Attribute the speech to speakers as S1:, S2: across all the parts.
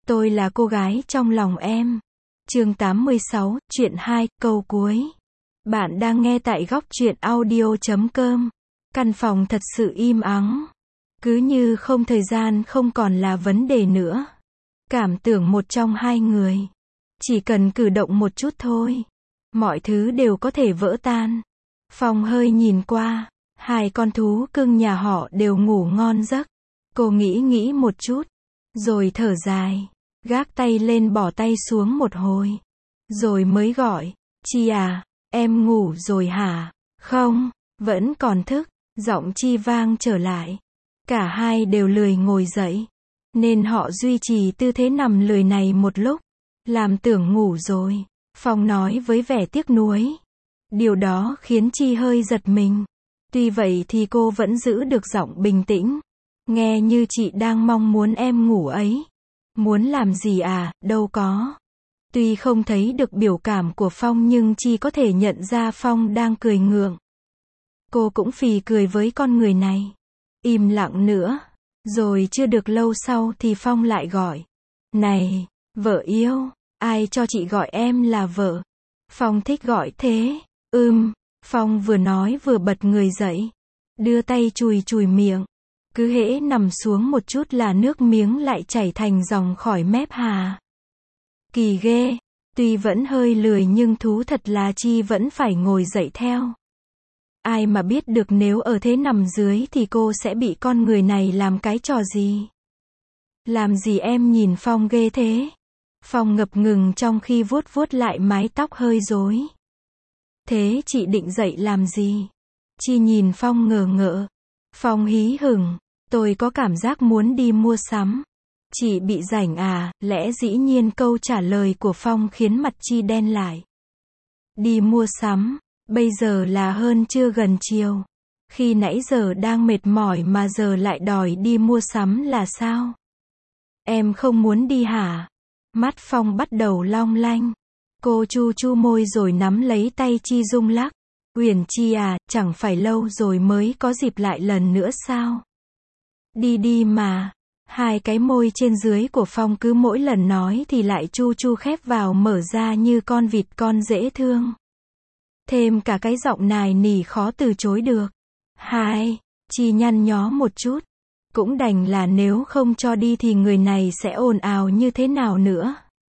S1: Tôi là cô gái trong lòng em. Chương 86, truyện 2, câu cuối. Bạn đang nghe tại góc truyện audio.com. Căn phòng thật sự im ắng. Cứ như không, thời gian không còn là vấn đề nữa. Cảm tưởng một trong hai người. Chỉ cần cử động một chút thôi. Mọi thứ đều có thể vỡ tan. Phong hơi nhìn qua. Hai con thú cưng nhà họ đều ngủ ngon giấc. Cô nghĩ một chút. Rồi thở dài. Gác tay lên, bỏ tay xuống một hồi. Rồi mới gọi. Chi à, em ngủ rồi hả? Không, vẫn còn thức. Giọng Chi vang trở lại. Cả hai đều lười ngồi dậy. Nên họ duy trì tư thế nằm lười này một lúc. Làm tưởng ngủ rồi. Phong nói với vẻ tiếc nuối. Điều đó khiến Chi hơi giật mình. Tuy vậy thì cô vẫn giữ được giọng bình tĩnh. Nghe như chị đang mong muốn em ngủ ấy. Muốn làm gì à, đâu có. Tuy không thấy được biểu cảm của Phong nhưng Chi có thể nhận ra Phong đang cười ngượng. Cô cũng phì cười với con người này. Im lặng nữa. Rồi chưa được lâu sau thì Phong lại gọi. Này, vợ yêu, ai cho chị gọi em là vợ? Phong thích gọi thế. Phong vừa nói vừa bật người dậy. Đưa tay chùi miệng. Cứ hễ nằm xuống một chút là nước miếng lại chảy thành dòng khỏi mép hà. Kỳ ghê. Tuy vẫn hơi lười nhưng thú thật là Chi vẫn phải ngồi dậy theo. Ai mà biết được nếu ở thế nằm dưới thì cô sẽ bị con người này làm cái trò gì. Làm gì em nhìn Phong ghê thế? Phong ngập ngừng trong khi vuốt lại mái tóc hơi rối. Thế chị định dậy làm gì? Chi nhìn Phong ngờ ngợ. Phong hí hửng. Tôi có cảm giác muốn đi mua sắm. Chị bị rảnh à? Lẽ dĩ nhiên câu trả lời của Phong khiến mặt Chi đen lại. Đi mua sắm? Bây giờ là hơn trưa gần chiều. Khi nãy giờ đang mệt mỏi mà giờ lại đòi đi mua sắm là sao? Em không muốn đi hả? Mắt Phong bắt đầu long lanh. Cô chu môi rồi nắm lấy tay Chi rung lắc. Uyển Chi à, chẳng phải lâu rồi mới có dịp lại lần nữa sao? Đi mà. Hai cái môi trên dưới của Phong cứ mỗi lần nói thì lại chu khép vào mở ra như con vịt con dễ thương. Thêm cả cái giọng nài nỉ khó từ chối được. Hai, Chi nhăn nhó một chút. Cũng đành là nếu không cho đi thì người này sẽ ồn ào như thế nào nữa.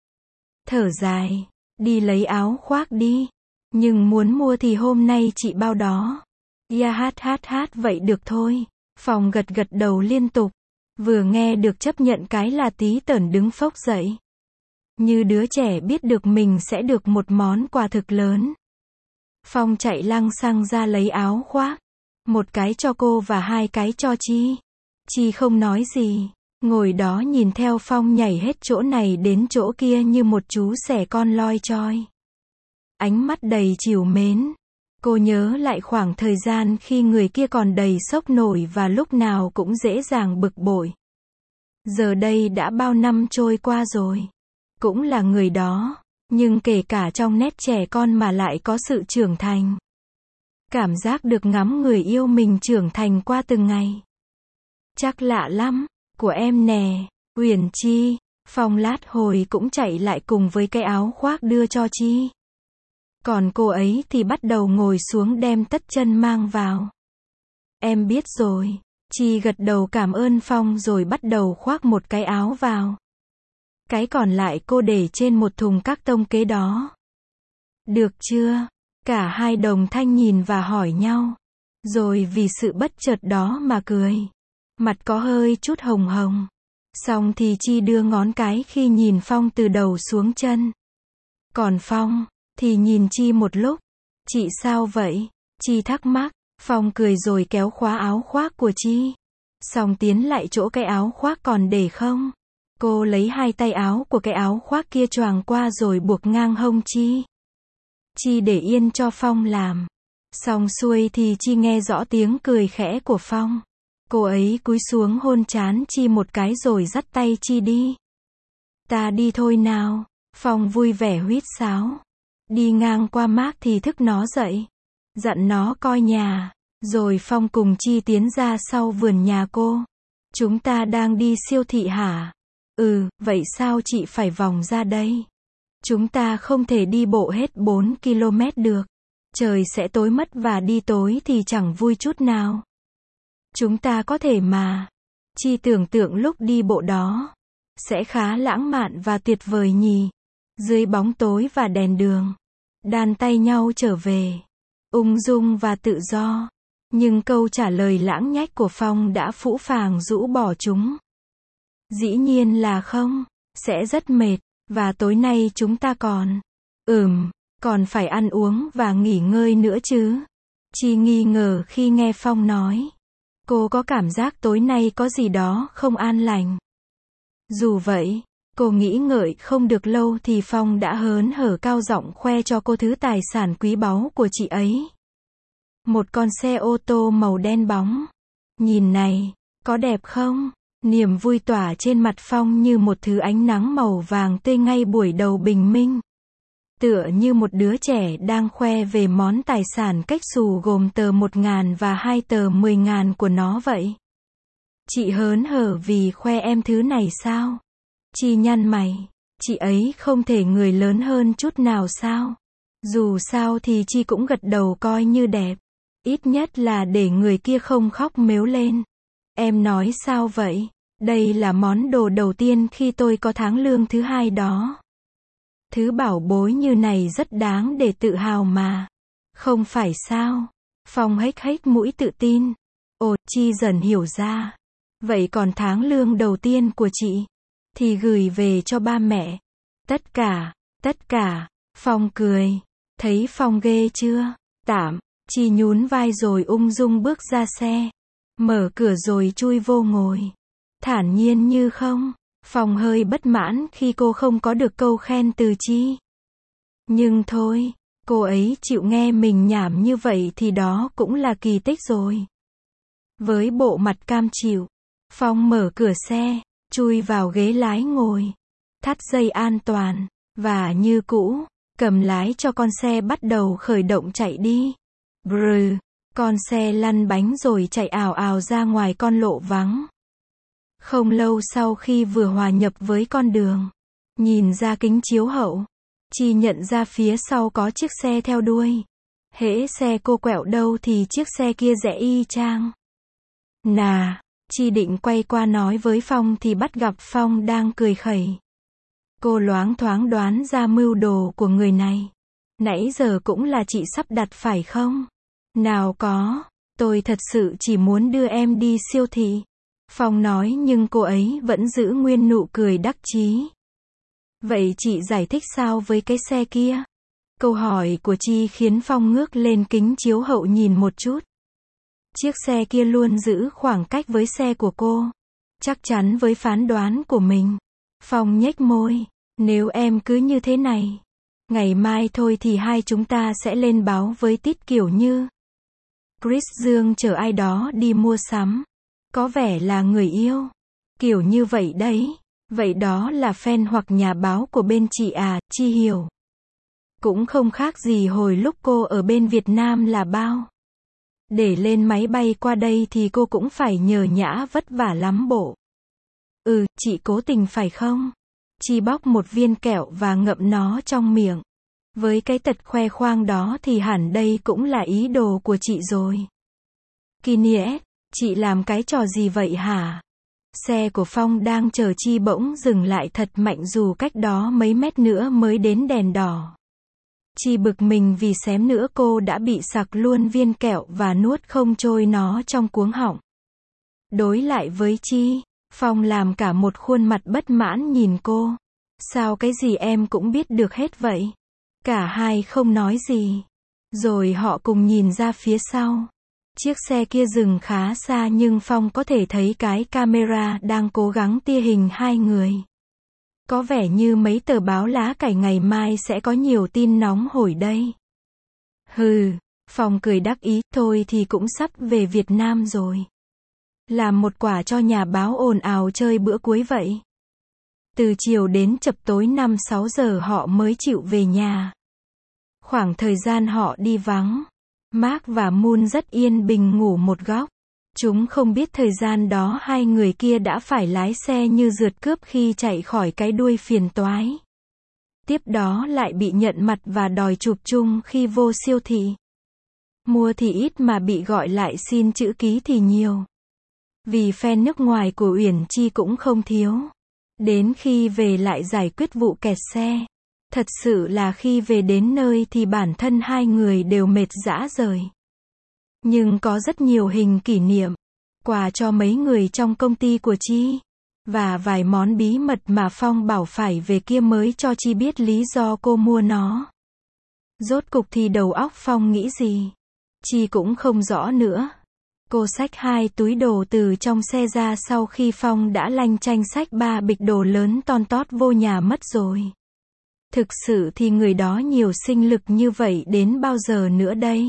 S1: Thở dài. Đi lấy áo khoác đi. Nhưng muốn mua thì hôm nay chị bao đó. Ya hát vậy được thôi. Phong gật đầu liên tục. Vừa nghe được chấp nhận cái là tí tởn đứng phốc dậy. Như đứa trẻ biết được mình sẽ được một món quà thực lớn. Phong chạy lăng xăng ra lấy áo khoác. Một cái cho cô và hai cái cho Chi. Chi không nói gì. Ngồi đó nhìn theo Phong nhảy hết chỗ này đến chỗ kia như một chú sẻ con loi choi. Ánh mắt đầy trìu mến. Cô nhớ lại khoảng thời gian khi người kia còn đầy sốc nổi và lúc nào cũng dễ dàng bực bội. Giờ đây đã bao năm trôi qua rồi. Cũng là người đó. Nhưng kể cả trong nét trẻ con mà lại có sự trưởng thành. Cảm giác được ngắm người yêu mình trưởng thành qua từng ngày. Chắc lạ lắm. Của em nè. Uyển Chi. Phong lát hồi cũng chạy lại cùng với cái áo khoác đưa cho Chi. Còn cô ấy thì bắt đầu ngồi xuống đem tất chân mang vào. Em biết rồi. Chi gật đầu cảm ơn Phong rồi bắt đầu khoác một cái áo vào. Cái còn lại cô để trên một thùng các tông kế đó. Được chưa? Cả hai đồng thanh nhìn và hỏi nhau. Rồi vì sự bất chợt đó mà cười. Mặt có hơi chút hồng hồng. Xong thì Chi đưa ngón cái khi nhìn Phong từ đầu xuống chân. Còn Phong thì nhìn Chi một lúc. Chị sao vậy? Chi thắc mắc. Phong cười rồi kéo khóa áo khoác của Chi. Xong tiến lại chỗ cái áo khoác còn để không. Cô lấy hai tay áo của cái áo khoác kia choàng qua rồi buộc ngang hông Chi. Chi để yên cho Phong làm. Xong xuôi thì Chi nghe rõ tiếng cười khẽ của Phong. Cô ấy cúi xuống hôn trán Chi một cái rồi dắt tay Chi đi. Ta đi thôi nào. Phong vui vẻ huýt sáo. Đi ngang qua Mác thì thức nó dậy. Dặn nó coi nhà. Rồi Phong cùng Chi tiến ra sau vườn nhà cô. Chúng ta đang đi siêu thị hả? Vậy sao chị phải vòng ra đây? Chúng ta không thể đi bộ hết 4 km được. Trời sẽ tối mất và đi tối thì chẳng vui chút nào. Chúng ta có thể mà. Chi tưởng tượng lúc đi bộ đó. Sẽ khá lãng mạn và tuyệt vời nhỉ. Dưới bóng tối và đèn đường. Đan tay nhau trở về. Ung dung và tự do. Nhưng câu trả lời lãng nhách của Phong đã phũ phàng rũ bỏ chúng. Dĩ nhiên là không. Sẽ rất mệt. Và tối nay chúng ta còn. Còn phải ăn uống và nghỉ ngơi nữa chứ. Chi nghi ngờ khi nghe Phong nói. Cô có cảm giác tối nay có gì đó không an lành. Dù vậy, cô nghĩ ngợi không được lâu thì Phong đã hớn hở cao giọng khoe cho cô thứ tài sản quý báu của chị ấy. Một con xe ô tô màu đen bóng. Nhìn này, có đẹp không? Niềm vui tỏa trên mặt Phong như một thứ ánh nắng màu vàng tươi ngay buổi đầu bình minh. Tựa như một đứa trẻ đang khoe về món tài sản cách xù gồm tờ 1.000 và 2 tờ 10.000 của nó vậy. Chị hớn hở vì khoe em thứ này sao? Chi nhăn mày. Chị ấy không thể người lớn hơn chút nào sao? Dù sao thì Chi cũng gật đầu coi như đẹp. Ít nhất là để người kia không khóc mếu lên. Em nói sao vậy? Đây là món đồ đầu tiên khi tôi có tháng lương thứ 2 đó. Thứ bảo bối như này rất đáng để tự hào mà. Không phải sao? Phong hếch hếch mũi tự tin. Chi dần hiểu ra. Vậy còn tháng lương đầu tiên của chị? Thì gửi về cho ba mẹ. Tất cả. Phong cười. Thấy Phong ghê chưa? Tạm. Chi nhún vai rồi ung dung bước ra xe. Mở cửa rồi chui vô ngồi. Thản nhiên như không. Phong hơi bất mãn khi cô không có được câu khen từ Chi. Nhưng thôi, cô ấy chịu nghe mình nhảm như vậy thì đó cũng là kỳ tích rồi. Với bộ mặt cam chịu, Phong mở cửa xe, chui vào ghế lái ngồi, thắt dây an toàn, và như cũ, cầm lái cho con xe bắt đầu khởi động chạy đi. Con xe lăn bánh rồi chạy ào ào ra ngoài con lộ vắng. Không lâu sau khi vừa hòa nhập với con đường, nhìn ra kính chiếu hậu, Chi nhận ra phía sau có chiếc xe theo đuôi. Hễ xe cô quẹo đâu thì chiếc xe kia rẽ y chang. Chi định quay qua nói với Phong thì bắt gặp Phong đang cười khẩy. Cô loáng thoáng đoán ra mưu đồ của người này. Nãy giờ cũng là chị sắp đặt phải không? Nào có, tôi thật sự chỉ muốn đưa em đi siêu thị. Phong nói nhưng cô ấy vẫn giữ nguyên nụ cười đắc chí. Vậy chị giải thích sao với cái xe kia? Câu hỏi của Chi khiến Phong ngước lên kính chiếu hậu nhìn một chút. Chiếc xe kia luôn giữ khoảng cách với xe của cô. Chắc chắn với phán đoán của mình. Phong nhếch môi. Nếu em cứ như thế này, ngày mai thôi thì hai chúng ta sẽ lên báo với tít kiểu như Chris Dương chở ai đó đi mua sắm. Có vẻ là người yêu. Kiểu như vậy đấy. Vậy đó là fan hoặc nhà báo của bên chị à, Chi hiểu. Cũng không khác gì hồi lúc cô ở bên Việt Nam là bao. Để lên máy bay qua đây thì cô cũng phải nhờ nhã vất vả lắm bộ. Chị cố tình phải không? Chi bóc một viên kẹo và ngậm nó trong miệng. Với cái tật khoe khoang đó thì hẳn đây cũng là ý đồ của chị rồi. Kiniet, chị làm cái trò gì vậy hả? Xe của Phong đang chờ Chi bỗng dừng lại thật mạnh dù cách đó mấy mét nữa mới đến đèn đỏ. Chi bực mình vì xém nữa cô đã bị sặc luôn viên kẹo và nuốt không trôi nó trong cuống họng. Đối lại với Chi, Phong làm cả một khuôn mặt bất mãn nhìn cô. Sao cái gì em cũng biết được hết vậy? Cả hai không nói gì. Rồi họ cùng nhìn ra phía sau. Chiếc xe kia dừng khá xa nhưng Phong có thể thấy cái camera đang cố gắng tia hình hai người. Có vẻ như mấy tờ báo lá cải ngày mai sẽ có nhiều tin nóng hổi đây. Phong cười đắc ý, thôi thì cũng sắp về Việt Nam rồi. Làm một quả cho nhà báo ồn ào chơi bữa cuối vậy. Từ chiều đến chập tối 5-6 giờ họ mới chịu về nhà. Khoảng thời gian họ đi vắng, Mark và Moon rất yên bình ngủ một góc. Chúng không biết thời gian đó hai người kia đã phải lái xe như rượt cướp khi chạy khỏi cái đuôi phiền toái. Tiếp đó lại bị nhận mặt và đòi chụp chung khi vô siêu thị. Mua thì ít mà bị gọi lại xin chữ ký thì nhiều. Vì fan nước ngoài của Uyển Chi cũng không thiếu. Đến khi về lại giải quyết vụ kẹt xe. Thật sự là khi về đến nơi thì bản thân hai người đều mệt rã rời. Nhưng có rất nhiều hình kỷ niệm, quà cho mấy người trong công ty của Chi. Và vài món bí mật mà Phong bảo phải về kia mới cho Chi biết lý do cô mua nó. Rốt cục thì đầu óc Phong nghĩ gì? Chi cũng không rõ nữa. Cô xách 2 túi đồ từ trong xe ra sau khi Phong đã lanh chanh xách 3 bịch đồ lớn ton tót vô nhà mất rồi. Thực sự thì người đó nhiều sinh lực như vậy đến bao giờ nữa đây?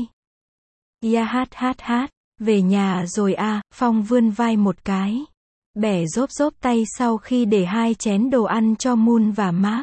S1: Ya hát, về nhà rồi à, Phong vươn vai một cái. Bẻ rốp tay sau khi để 2 chén đồ ăn cho Moon và Mark.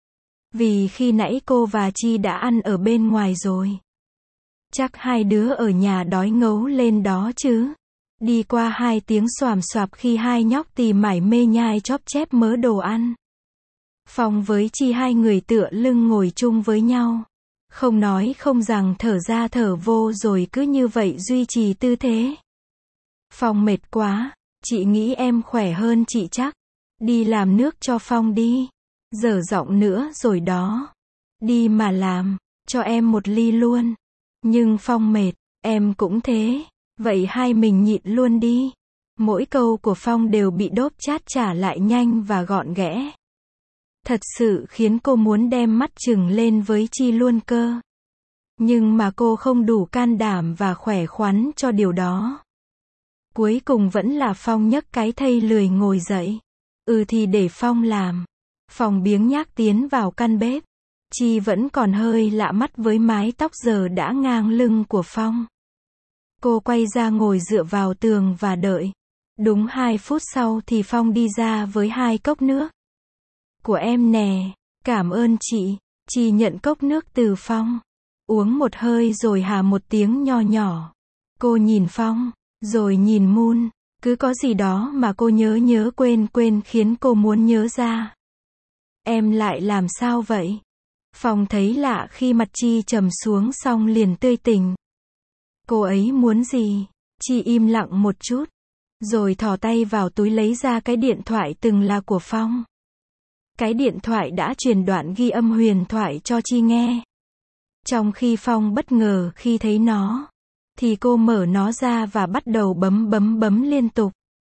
S1: Vì khi nãy cô và Chi đã ăn ở bên ngoài rồi. Chắc hai đứa ở nhà đói ngấu lên đó chứ. Đi qua 2 tiếng xoàm xoạp khi hai nhóc tì mải mê nhai chóp chép mớ đồ ăn. Phong với Chi hai người tựa lưng ngồi chung với nhau. Không nói không rằng thở ra thở vô rồi cứ như vậy duy trì tư thế. Phong mệt quá, chị nghĩ em khỏe hơn chị chắc. Đi làm nước cho Phong đi. Dở giọng nữa rồi đó. Đi mà làm, cho em 1 ly luôn. Nhưng Phong mệt, em cũng thế. Vậy hai mình nhịn luôn đi. Mỗi câu của Phong đều bị đốp chát trả lại nhanh và gọn ghẽ. Thật sự khiến cô muốn đem mắt chừng lên với Chi luôn cơ. Nhưng mà cô không đủ can đảm và khỏe khoắn cho điều đó. Cuối cùng vẫn là Phong nhấc cái thây lười ngồi dậy. Thì để Phong làm. Phong biếng nhác tiến vào căn bếp. Chi vẫn còn hơi lạ mắt với mái tóc giờ đã ngang lưng của Phong. Cô quay ra ngồi dựa vào tường và đợi. Đúng 2 phút sau thì Phong đi ra với 2 cốc nước. Của em nè, cảm ơn chị. Chi nhận cốc nước từ Phong. Uống một hơi rồi hà một tiếng nho nhỏ. Cô nhìn Phong, rồi nhìn Moon. Cứ có gì đó mà cô nhớ quên khiến cô muốn nhớ ra. Em lại làm sao vậy? Phong thấy lạ khi mặt Chi trầm xuống xong liền tươi tỉnh. Cô ấy muốn gì? Chi im lặng một chút. Rồi thò tay vào túi lấy ra cái điện thoại từng là của Phong. Cái điện thoại đã truyền đoạn ghi âm huyền thoại cho Chi nghe. Trong khi Phong bất ngờ khi thấy nó, thì cô mở nó ra và bắt đầu bấm liên tục.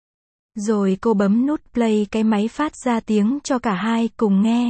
S1: Rồi cô bấm nút play cái máy phát ra tiếng cho cả hai cùng nghe.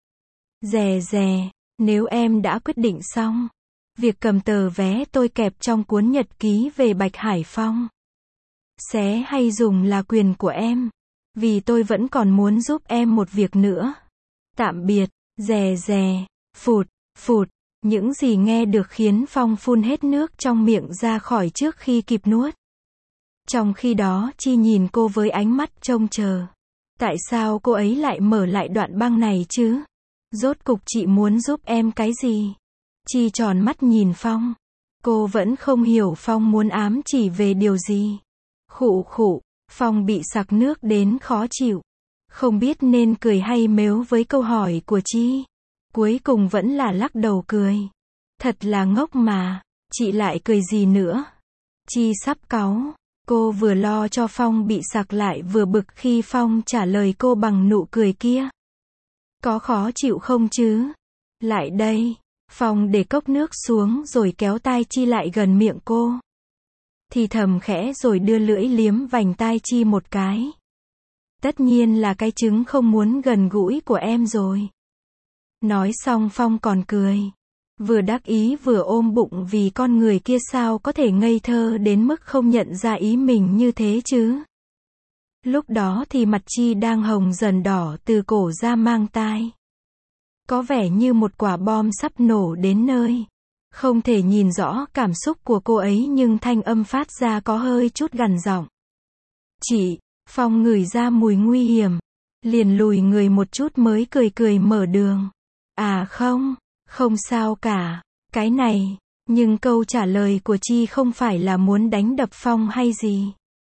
S1: Dè, nếu em đã quyết định xong, việc cầm tờ vé tôi kẹp trong cuốn nhật ký về Bạch Hải Phong. Xé hay dùng là quyền của em. Vì tôi vẫn còn muốn giúp em một việc nữa. Tạm biệt, dè, phụt. Những gì nghe được khiến Phong phun hết nước trong miệng ra khỏi trước khi kịp nuốt. Trong khi đó Chi nhìn cô với ánh mắt trông chờ. Tại sao cô ấy lại mở lại đoạn băng này chứ? Rốt cục chị muốn giúp em cái gì? Chi tròn mắt nhìn Phong. Cô vẫn không hiểu Phong muốn ám chỉ về điều gì. Khụ, Phong bị sặc nước đến khó chịu. Không biết nên cười hay mếu với câu hỏi của Chi. Cuối cùng vẫn là lắc đầu cười. Thật là ngốc mà, chị lại cười gì nữa? Chi sắp cáu. Cô vừa lo cho Phong bị sặc lại vừa bực khi Phong trả lời cô bằng nụ cười kia. Có khó chịu không chứ? Lại đây. Phong để cốc nước xuống rồi kéo tai Chi lại gần miệng cô. Thì thầm khẽ rồi đưa lưỡi liếm vành tai Chi một cái. Tất nhiên là cái trứng không muốn gần gũi của em rồi. Nói xong Phong còn cười. Vừa đắc ý vừa ôm bụng vì con người kia sao có thể ngây thơ đến mức không nhận ra ý mình như thế chứ. Lúc đó thì mặt Chi đang hồng dần đỏ từ cổ ra mang tai. Có vẻ như một quả bom sắp nổ đến nơi. Không thể nhìn rõ cảm xúc của cô ấy nhưng thanh âm phát ra có hơi chút gằn giọng. Chị, Phong ngửi ra mùi nguy hiểm. Liền lùi người một chút mới cười mở đường. À không sao cả. Cái này, nhưng câu trả lời của Chi không phải là muốn đánh đập Phong hay gì.